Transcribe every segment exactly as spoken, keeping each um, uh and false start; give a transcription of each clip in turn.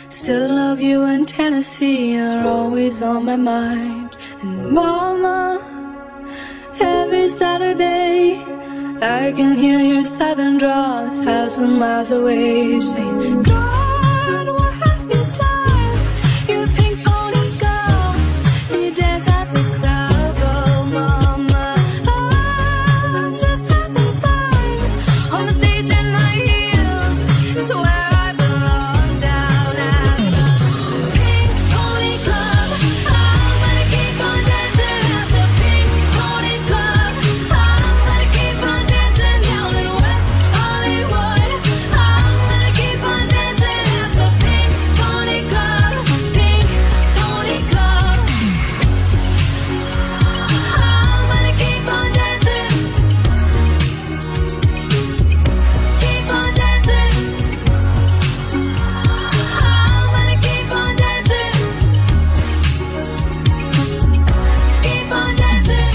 Still love you in Tennessee, you're always on my mind. And mama, every Saturday I can hear your southern drawl a thousand miles away, saying, God, what have you done? You're a pink pony girl, you dance at the club. Oh mama, I'm just having fun on the stage in my heels. It's where I belong, down at the Pink Pony Club. I'm gonna keep on dancing at the Pink Pony Club. I'm gonna keep on dancing down in West Hollywood. I'm gonna keep on dancing at the Pink Pony Club. Pink Pony Club. I'm gonna keep on dancing. Keep on dancing. I'm gonna keep on dancing. Keep on dancing.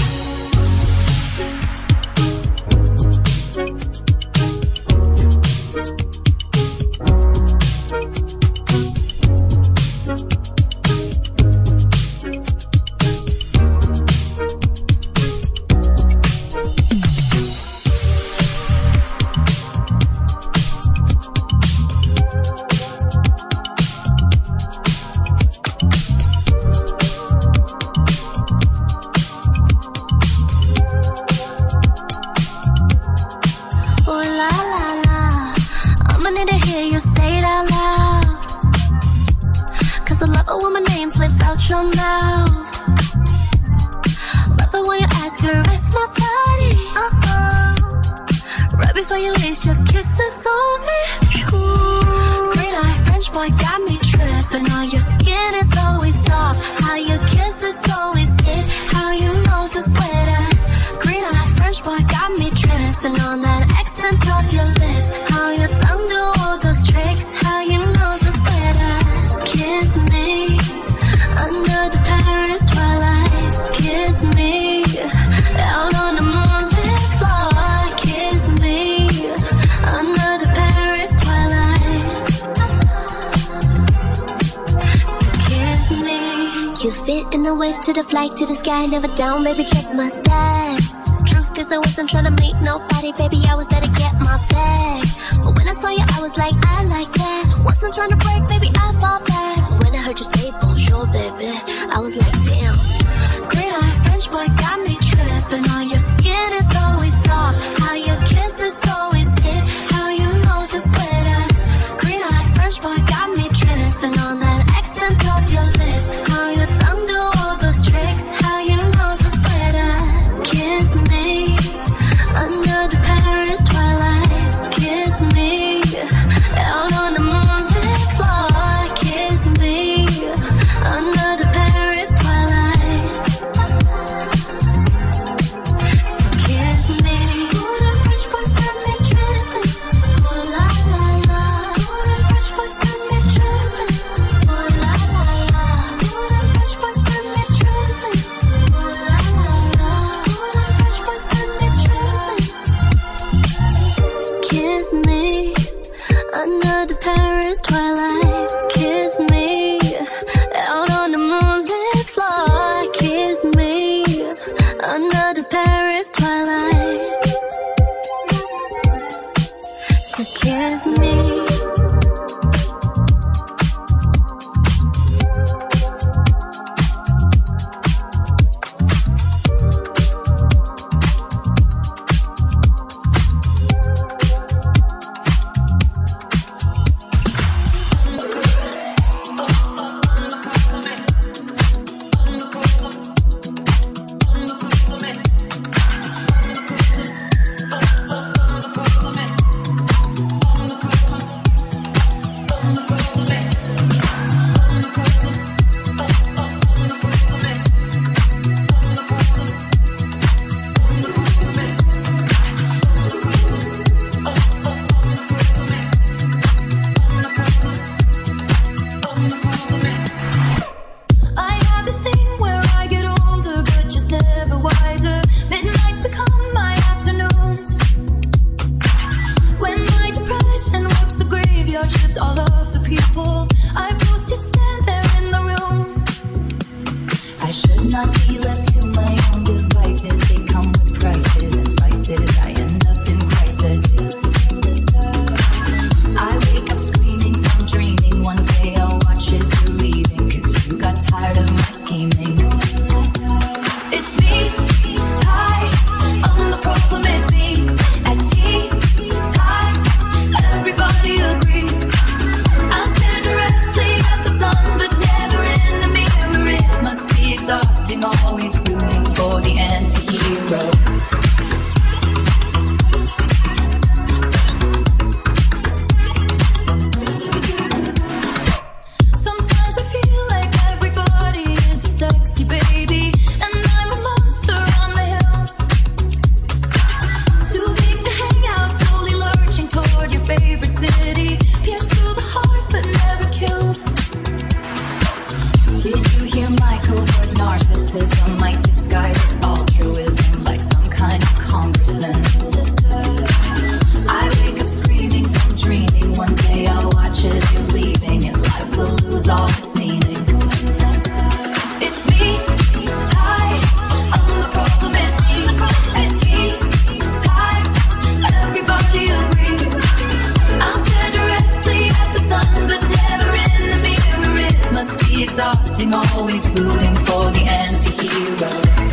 Oh la la la, I'ma need to hear you say it out loud. Cause I love it when my name slips out your mouth. Love it when you ask to rest my body. Uh-oh. Right before you leave, your kisses on me. Ooh. Green eye French boy got me tripping. On your skin is always soft. How your kisses always hit. How you know to sweater. Green eye French boy got me tripping on that accent of your lips. How your tongue do all those tricks. How you know to sweater. Kiss me under the Paris twilight. Kiss me out on the moonlit floor. Kiss me under the Paris twilight. So kiss me. You fit in the wave to the flight to the sky, never down, baby. Check my stats. Truth is, I wasn't trying to meet nobody, baby. I was there to get my bag. But when I saw you, I was like, I like that. Wasn't trying to break, baby. I fall back. But when I heard you say bonjour, baby, I was like, damn. Great eye French boy got me tripping. On your skin is always soft. How your kisses always hit. How you know to sweater. Green eye French boy got me tripping on that accent of your lips. How your tongue do all those tricks. How you know to sweater. Kiss me under the Paris twilight. Kiss me out on the moonlit floor. Kiss me under the Paris twilight. So kiss me. Ooh, the French boys got me tripping. Ooh la la la. Ooh, the French boys got me tripping. Ooh la la la. Ooh, the French boys got me tripping. Ooh la la la. Ooh, the French boys got me tripping. Kiss me under the Paris twilight. Kiss me out on the moonlit floor. Kiss me under the Paris twilight. So kiss me. narcissism might disguise as altruism like some kind of congressman. I wake up screaming from dreaming. One day I'll watch as you're leaving and life will lose all its meaning. It's me, I, I'm the problem, it's me, it's tea time, everybody agrees. I'll stare directly at the sun, but never in the mirror. It must be exhausting, always rooting for the anti-hero.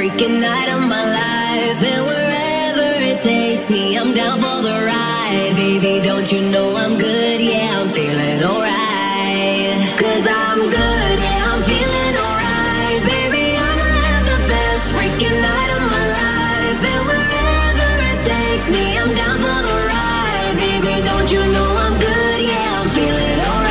freaking night of my life. And wherever it takes me, I'm down for the ride. Baby, don't you know I'm good? Yeah, I'm feeling alright. Cause I'm good, yeah, I'm feeling alright. Baby, I'ma have the best freaking night of my life. And wherever it takes me, I'm down for the ride. Baby, don't you know I'm good? Yeah, I'm feeling alright.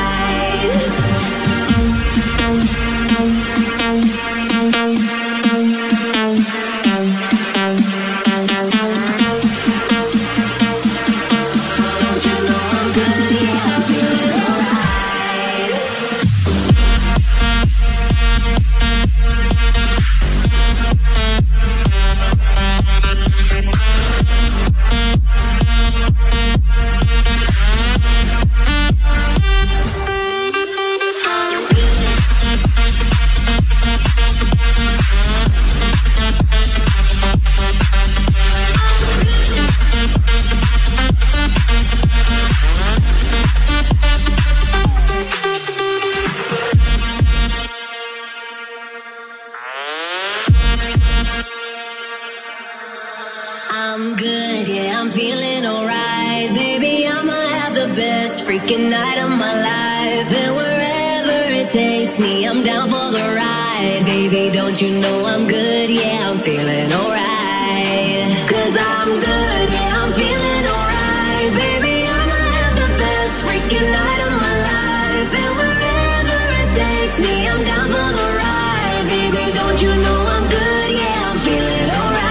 I'm good, yeah, I'm feeling alright. Baby, I'ma have the best freaking night of my life. And wherever it takes me, I'm down for the ride. Baby, don't you know I'm good? Yeah, I'm feeling alright. Cause I'm good, yeah, I'm feeling alright. Baby, I'ma have the best freaking night of my life. And wherever it takes me, I'm down for the ride. Baby, don't you know I'm good? Yeah, I'm feeling alright.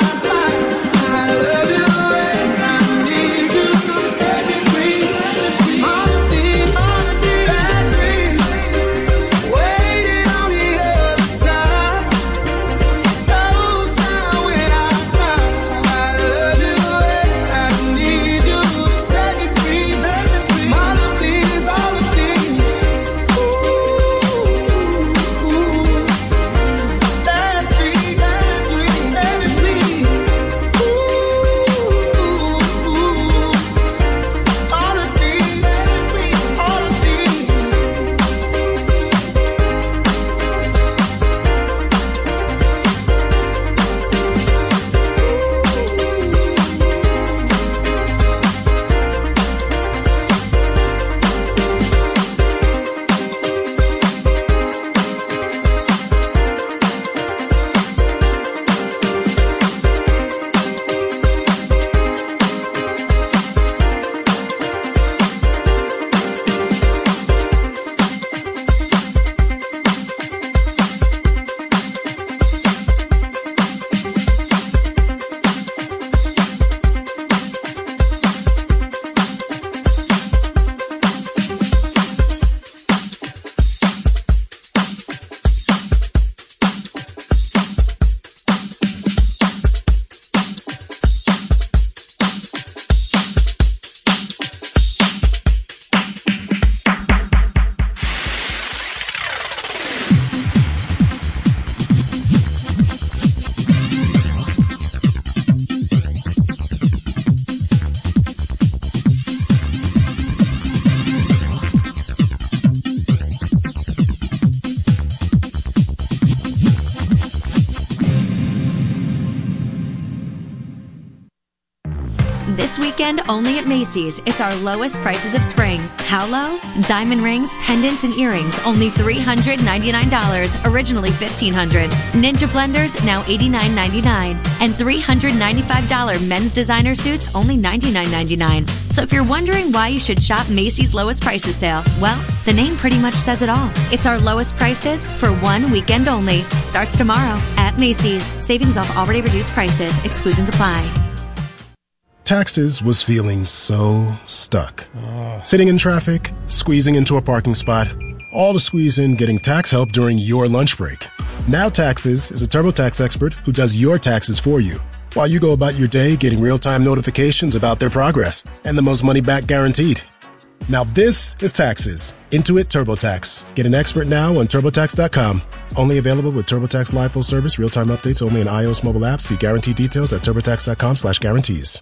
Set me free. weekend only at Macy's. It's our lowest prices of spring. How low? Diamond rings, pendants, and earrings, only three hundred ninety-nine dollars, originally fifteen hundred dollars. Ninja blenders, now eighty-nine ninety-nine. And three hundred ninety-five dollars men's designer suits, only ninety-nine ninety-nine. So if you're wondering why you should shop Macy's lowest prices sale, well, the name pretty much says it all. It's our lowest prices for one weekend only. Starts tomorrow at Macy's. Savings off already reduced prices. Exclusions apply. Taxes was feeling so stuck. Uh. Sitting in traffic, squeezing into a parking spot, all to squeeze in getting tax help during your lunch break. Now Taxes is a TurboTax expert who does your taxes for you, while you go about your day getting real-time notifications about their progress and the most money back guaranteed. Now this is Taxes. Intuit TurboTax. Get an expert now on TurboTax dot com. Only available with TurboTax Live Full Service, real-time updates only in iOS mobile apps. See guarantee details at TurboTax dot com slash guarantees.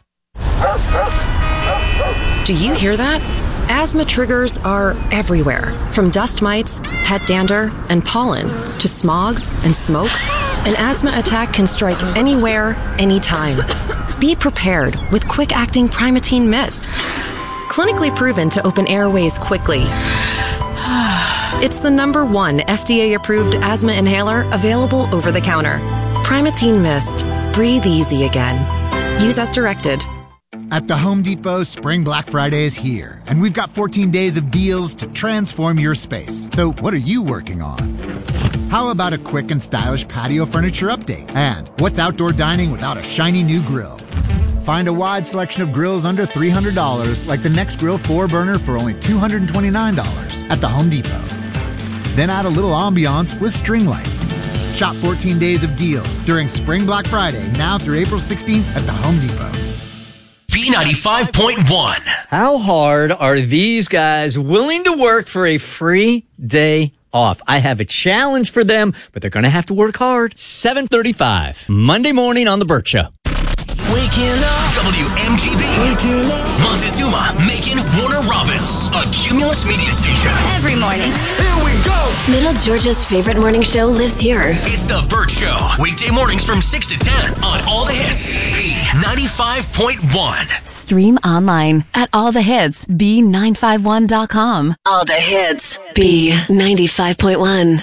Do you hear that? Asthma triggers are everywhere, from dust mites, pet dander, and pollen, to smog and smoke. An asthma attack can strike anywhere, anytime. Be prepared with quick-acting Primatene Mist. Clinically proven to open airways quickly. It's the number one F D A-approved asthma inhaler available over the counter. Primatene Mist. Breathe easy again. Use as directed. At the Home Depot, Spring Black Friday is here, and we've got fourteen days of deals to transform your space. So what are you working on? How about a quick and stylish patio furniture update? And what's outdoor dining without a shiny new grill? Find a wide selection of grills under three hundred dollars, like the NextGrill four burner for only two hundred twenty-nine dollars at the Home Depot. Then add a little ambiance with string lights. Shop fourteen days of deals during Spring Black Friday, now through April sixteenth at the Home Depot. B ninety-five point one. How hard are these guys willing to work for a free day off? I have a challenge for them, but they're going to have to work hard. seven thirty-five, Monday morning on The Burt Show. Waking up. W M G B. Waking up. Montezuma, Macon, Warner Robins. A Cumulus media station. Every morning. Here we go. Middle Georgia's favorite morning show lives here. It's The Burt Show. Weekday mornings from six to ten on All the Hits. B ninety-five point one. Stream online at all the hits b nine five one dot com. All the hits. B ninety-five point one.